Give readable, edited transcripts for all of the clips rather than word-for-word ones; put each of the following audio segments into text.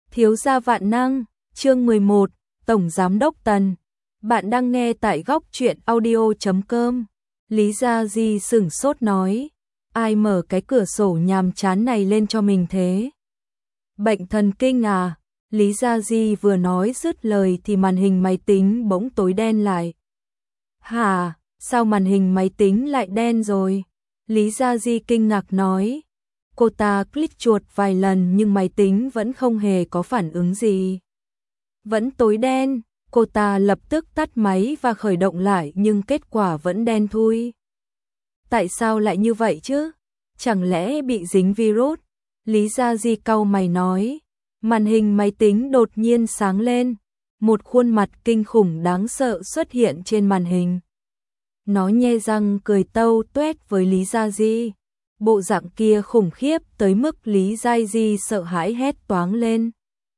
Thiếu gia vạn năng, chương 11, Tổng Giám đốc Tần. Bạn đang nghe tại góc truyện audio.com. Lý Gia Di sửng sốt nói, ai mở cái cửa sổ nhàm chán này lên cho mình thế? Bệnh thần kinh à? Lý Gia Di vừa nói dứt lời thì màn hình máy tính bỗng tối đen lại. Hả, sao màn hình máy tính lại đen rồi? Lý Gia Di kinh ngạc nói. Cô ta click chuột vài lần nhưng máy tính vẫn không hề có phản ứng gì. Vẫn tối đen, cô ta lập tức tắt máy và khởi động lại nhưng kết quả vẫn đen thui. Tại sao lại như vậy chứ? Chẳng lẽ bị dính virus? Lý Gia Di cau mày nói. Màn hình máy tính đột nhiên sáng lên. Một khuôn mặt kinh khủng đáng sợ xuất hiện trên màn hình. Nó nhe răng cười tâu tuét với Lý Gia Di. Bộ dạng kia khủng khiếp tới mức Lý Gia Di sợ hãi hét toáng lên.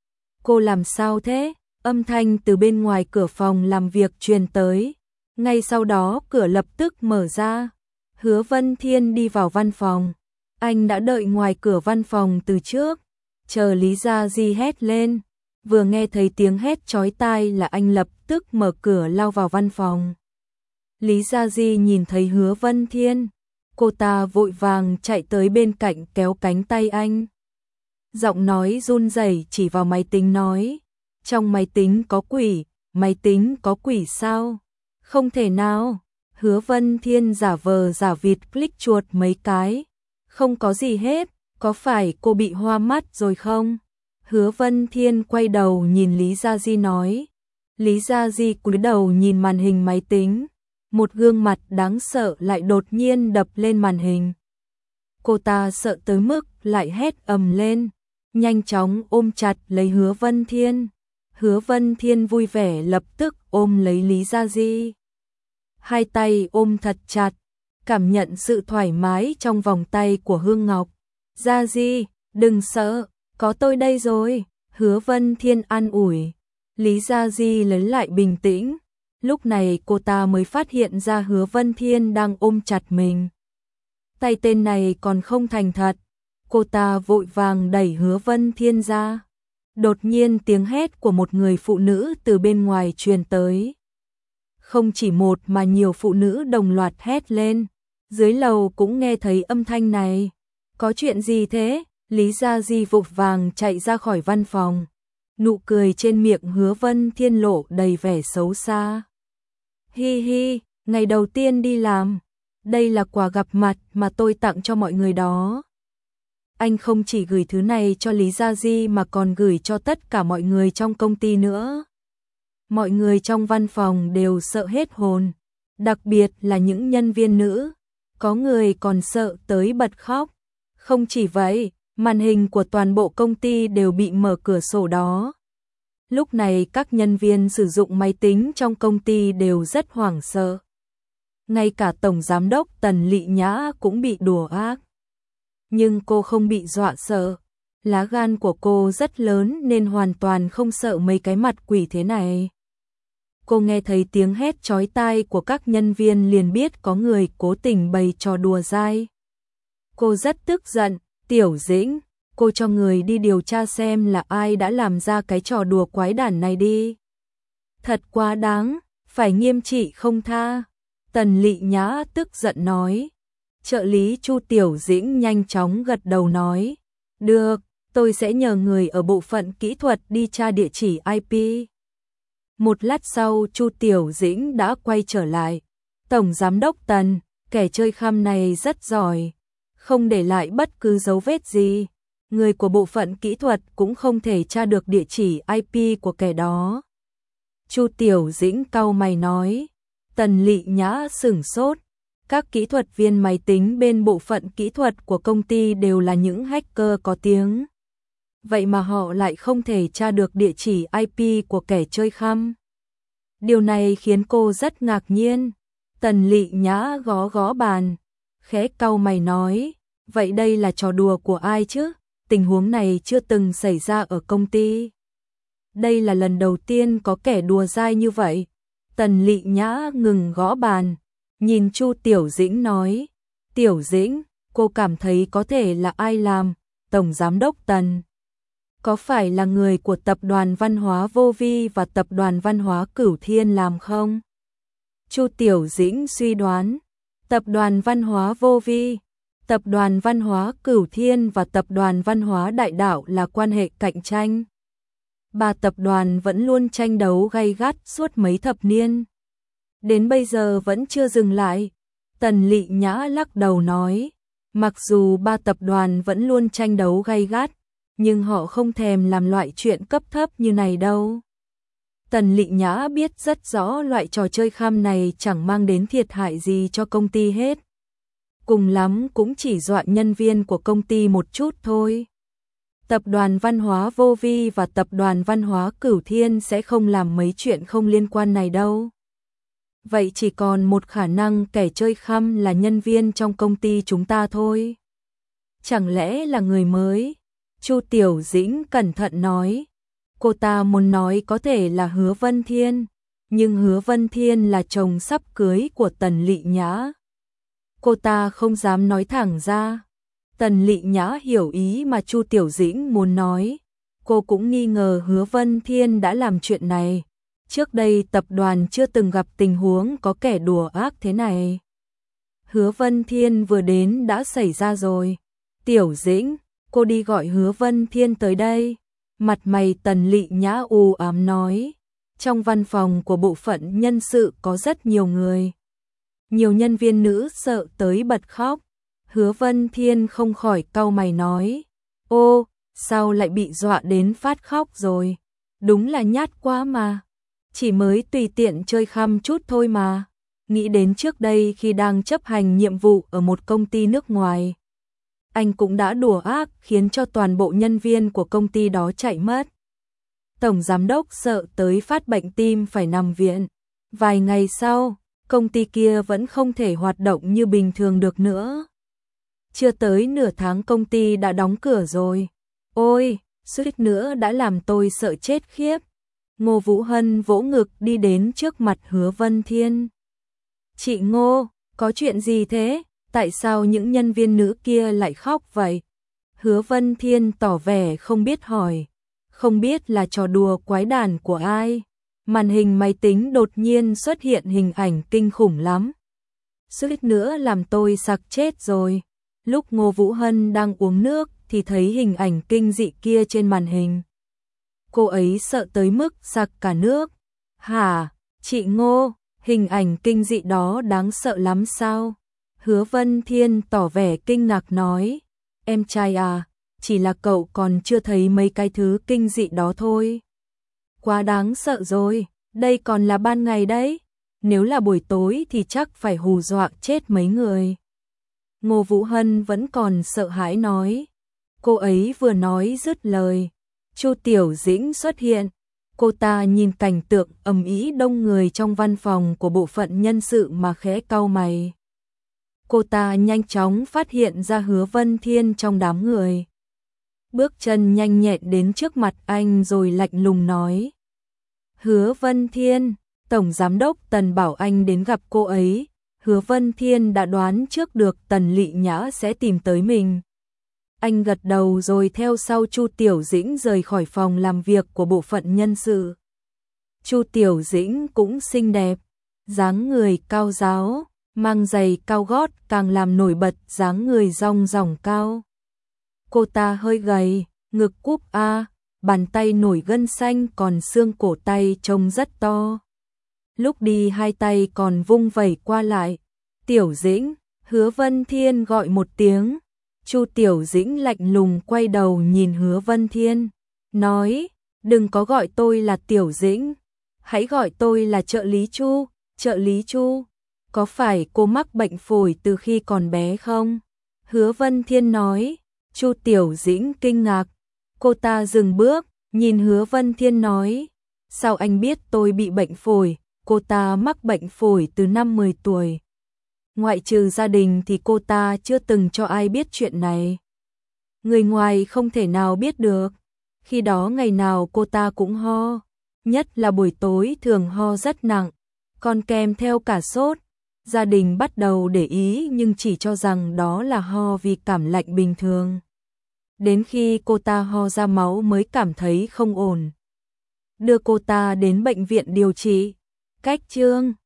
Cô làm sao thế? Âm thanh từ bên ngoài cửa phòng làm việc truyền tới. Ngay sau đó cửa lập tức mở ra. Hứa Vân Thiên đi vào văn phòng. Anh đã đợi ngoài cửa văn phòng từ trước. Chờ Lý Gia Di hét lên. Vừa nghe thấy tiếng hét chói tai là anh lập tức mở cửa lao vào văn phòng. Lý Gia Di nhìn thấy Hứa Vân Thiên. Cô ta vội vàng chạy tới bên cạnh kéo cánh tay anh. Giọng nói run rẩy chỉ vào máy tính nói. Trong máy tính có quỷ, máy tính có quỷ sao? Không thể nào. Hứa Vân Thiên giả vờ giả vịt click chuột mấy cái. Không có gì hết, có phải cô bị hoa mắt rồi không? Hứa Vân Thiên quay đầu nhìn Lý Gia Di nói. Lý Gia Di cúi đầu nhìn màn hình máy tính. Một gương mặt đáng sợ lại đột nhiên đập lên màn hình. Cô ta sợ tới mức lại hét ầm lên, nhanh chóng ôm chặt lấy Hứa Vân Thiên. Hứa Vân Thiên vui vẻ lập tức ôm lấy Lý Gia Di. Hai tay ôm thật chặt, cảm nhận sự thoải mái trong vòng tay của Hương Ngọc. Gia Di, đừng sợ, có tôi đây rồi. Hứa Vân Thiên an ủi. Lý Gia Di lấy lại bình tĩnh. Lúc này cô ta mới phát hiện ra Hứa Vân Thiên đang ôm chặt mình. Tay tên này còn không thành thật. Cô ta vội vàng đẩy Hứa Vân Thiên ra. Đột nhiên tiếng hét của một người phụ nữ từ bên ngoài truyền tới. Không chỉ một mà nhiều phụ nữ đồng loạt hét lên. Dưới lầu cũng nghe thấy âm thanh này. Có chuyện gì thế? Lý Gia Di vội vàng chạy ra khỏi văn phòng. Nụ cười trên miệng Hứa Vân Thiên lộ đầy vẻ xấu xa. Hi hi, ngày đầu tiên đi làm. Đây là quà gặp mặt mà tôi tặng cho mọi người đó. Anh không chỉ gửi thứ này cho Lý Gia Di mà còn gửi cho tất cả mọi người trong công ty nữa. Mọi người trong văn phòng đều sợ hết hồn. Đặc biệt là những nhân viên nữ. Có người còn sợ tới bật khóc. Không chỉ vậy, màn hình của toàn bộ công ty đều bị mở cửa sổ đó. Lúc này các nhân viên sử dụng máy tính trong công ty đều rất hoảng sợ. Ngay cả Tổng Giám đốc Tần Lị Nhã cũng bị đùa ác. Nhưng cô không bị dọa sợ. Lá gan của cô rất lớn nên hoàn toàn không sợ mấy cái mặt quỷ thế này. Cô nghe thấy tiếng hét chói tai của các nhân viên liền biết có người cố tình bày trò đùa dai. Cô rất tức giận. Tiểu Dĩnh, cô cho người đi điều tra xem là ai đã làm ra cái trò đùa quái đản này đi. Thật quá đáng, phải nghiêm trị không tha. Tần Lị Nhã tức giận nói. Trợ lý Chu Tiểu Dĩnh nhanh chóng gật đầu nói. Được, tôi sẽ nhờ người ở bộ phận kỹ thuật đi tra địa chỉ IP. Một lát sau Chu Tiểu Dĩnh đã quay trở lại. Tổng Giám đốc Tần, kẻ chơi khăm này rất giỏi. Không để lại bất cứ dấu vết gì. Người của bộ phận kỹ thuật cũng không thể tra được địa chỉ IP của kẻ đó. Chu Tiểu Dĩnh cau mày nói. Tần Lị Nhã sửng sốt. Các kỹ thuật viên máy tính bên bộ phận kỹ thuật của công ty đều là những hacker có tiếng. Vậy mà họ lại không thể tra được địa chỉ IP của kẻ chơi khăm. Điều này khiến cô rất ngạc nhiên. Tần Lị Nhã gõ gõ bàn. Khẽ cau mày nói. Vậy đây là trò đùa của ai chứ? Tình huống này chưa từng xảy ra ở công ty. Đây là lần đầu tiên có kẻ đùa dai như vậy. Tần Lị Nhã ngừng gõ bàn. Nhìn Chu Tiểu Dĩnh nói. Tiểu Dĩnh, cô cảm thấy có thể là ai làm? Tổng Giám đốc Tần. có phải là người của tập đoàn văn hóa Vô Vi và tập đoàn văn hóa Cửu Thiên làm không? Chu Tiểu Dĩnh suy đoán, tập đoàn văn hóa Vô Vi, tập đoàn văn hóa Cửu Thiên và tập đoàn văn hóa Đại Đạo là quan hệ cạnh tranh. Ba tập đoàn vẫn luôn tranh đấu gay gắt suốt mấy thập niên. Đến bây giờ vẫn chưa dừng lại. Tần Lị Nhã lắc đầu nói, mặc dù ba tập đoàn vẫn luôn tranh đấu gay gắt, nhưng họ không thèm làm loại chuyện cấp thấp như này đâu. Tần Lị Nhã biết rất rõ loại trò chơi kham này chẳng mang đến thiệt hại gì cho công ty hết. Cùng lắm cũng chỉ dọa nhân viên của công ty một chút thôi. Tập đoàn văn hóa Vô Vi và tập đoàn văn hóa Cửu Thiên sẽ không làm mấy chuyện không liên quan này đâu. Vậy chỉ còn một khả năng kẻ chơi khăm là nhân viên trong công ty chúng ta thôi. Chẳng lẽ là người mới? Chu Tiểu Dĩnh cẩn thận nói. Cô ta muốn nói có thể là Hứa Vân Thiên, nhưng Hứa Vân Thiên là chồng sắp cưới của Tần Lị Nhã. Cô ta không dám nói thẳng ra. Tần Lị Nhã hiểu ý mà Chu Tiểu Dĩnh muốn nói. Cô cũng nghi ngờ Hứa Vân Thiên đã làm chuyện này. Trước đây tập đoàn chưa từng gặp tình huống có kẻ đùa ác thế này. Hứa Vân Thiên vừa đến đã xảy ra rồi. Tiểu Dĩnh, cô đi gọi Hứa Vân Thiên tới đây. Mặt mày Tần Lị Nhã u ám nói. Trong văn phòng của bộ phận nhân sự có rất nhiều người. Nhiều nhân viên nữ sợ tới bật khóc. Hứa Vân Thiên không khỏi cau mày nói. Ô, sao lại bị dọa đến phát khóc rồi? Đúng là nhát quá mà. Chỉ mới tùy tiện chơi khăm chút thôi mà. Nghĩ đến trước đây khi đang chấp hành nhiệm vụ ở một công ty nước ngoài. Anh cũng đã đùa ác khiến cho toàn bộ nhân viên của công ty đó chạy mất. Tổng giám đốc sợ tới phát bệnh tim phải nằm viện. Vài ngày sau, công ty kia vẫn không thể hoạt động như bình thường được nữa. Chưa tới nửa tháng công ty đã đóng cửa rồi. Ôi, suýt nữa đã làm tôi sợ chết khiếp. Ngô Vũ Hân vỗ ngực đi đến trước mặt Hứa Vân Thiên. Chị Ngô, có chuyện gì thế? Tại sao những nhân viên nữ kia lại khóc vậy? Hứa Vân Thiên tỏ vẻ không biết hỏi. Không biết là trò đùa quái đản của ai. Màn hình máy tính đột nhiên xuất hiện hình ảnh kinh khủng lắm. Suýt nữa làm tôi sặc chết rồi. Lúc Ngô Vũ Hân đang uống nước thì thấy hình ảnh kinh dị kia trên màn hình. Cô ấy sợ tới mức sặc cả nước. Hả, chị Ngô, hình ảnh kinh dị đó đáng sợ lắm sao? Hứa Vân Thiên tỏ vẻ kinh ngạc nói. Em trai à, chỉ là cậu còn chưa thấy mấy cái thứ kinh dị đó thôi. Quá đáng sợ rồi, đây còn là ban ngày đấy. Nếu là buổi tối thì chắc phải hù dọa chết mấy người. Ngô Vũ Hân vẫn còn sợ hãi nói. Cô ấy vừa nói dứt lời. Chu Tiểu Dĩnh xuất hiện. Cô ta nhìn cảnh tượng ầm ĩ đông người trong văn phòng của bộ phận nhân sự mà khẽ cau mày. Cô ta nhanh chóng phát hiện ra Hứa Vân Thiên trong đám người. Bước chân nhanh nhẹn đến trước mặt anh rồi lạnh lùng nói. Hứa Vân Thiên, Tổng Giám đốc Tần bảo anh đến gặp cô ấy. Hứa Vân Thiên đã đoán trước được Tần Lị Nhã sẽ tìm tới mình. Anh gật đầu rồi theo sau Chu Tiểu Dĩnh rời khỏi phòng làm việc của bộ phận nhân sự. Chu Tiểu Dĩnh cũng xinh đẹp, dáng người cao ráo, mang giày cao gót càng làm nổi bật dáng người rong ròng cao. Cô ta hơi gầy, ngực cúp A, bàn tay nổi gân xanh còn xương cổ tay trông rất to. Lúc đi hai tay còn vung vẩy qua lại. Tiểu Dĩnh, Hứa Vân Thiên gọi một tiếng. Chu Tiểu Dĩnh lạnh lùng quay đầu nhìn Hứa Vân Thiên, nói, đừng có gọi tôi là Tiểu Dĩnh, hãy gọi tôi là trợ lý Chu. Trợ lý Chu, có phải cô mắc bệnh phổi từ khi còn bé không? Hứa Vân Thiên nói. Chu Tiểu Dĩnh kinh ngạc, cô ta dừng bước, nhìn Hứa Vân Thiên nói, sao anh biết tôi bị bệnh phổi? Cô ta mắc bệnh phổi từ năm 10 tuổi. Ngoại trừ gia đình thì cô ta chưa từng cho ai biết chuyện này. Người ngoài không thể nào biết được. Khi đó ngày nào cô ta cũng ho, nhất là buổi tối thường ho rất nặng, còn kèm theo cả sốt. Gia đình bắt đầu để ý nhưng chỉ cho rằng đó là ho vì cảm lạnh bình thường. Đến khi cô ta ho ra máu mới cảm thấy không ổn. Đưa cô ta đến bệnh viện điều trị. Cách chương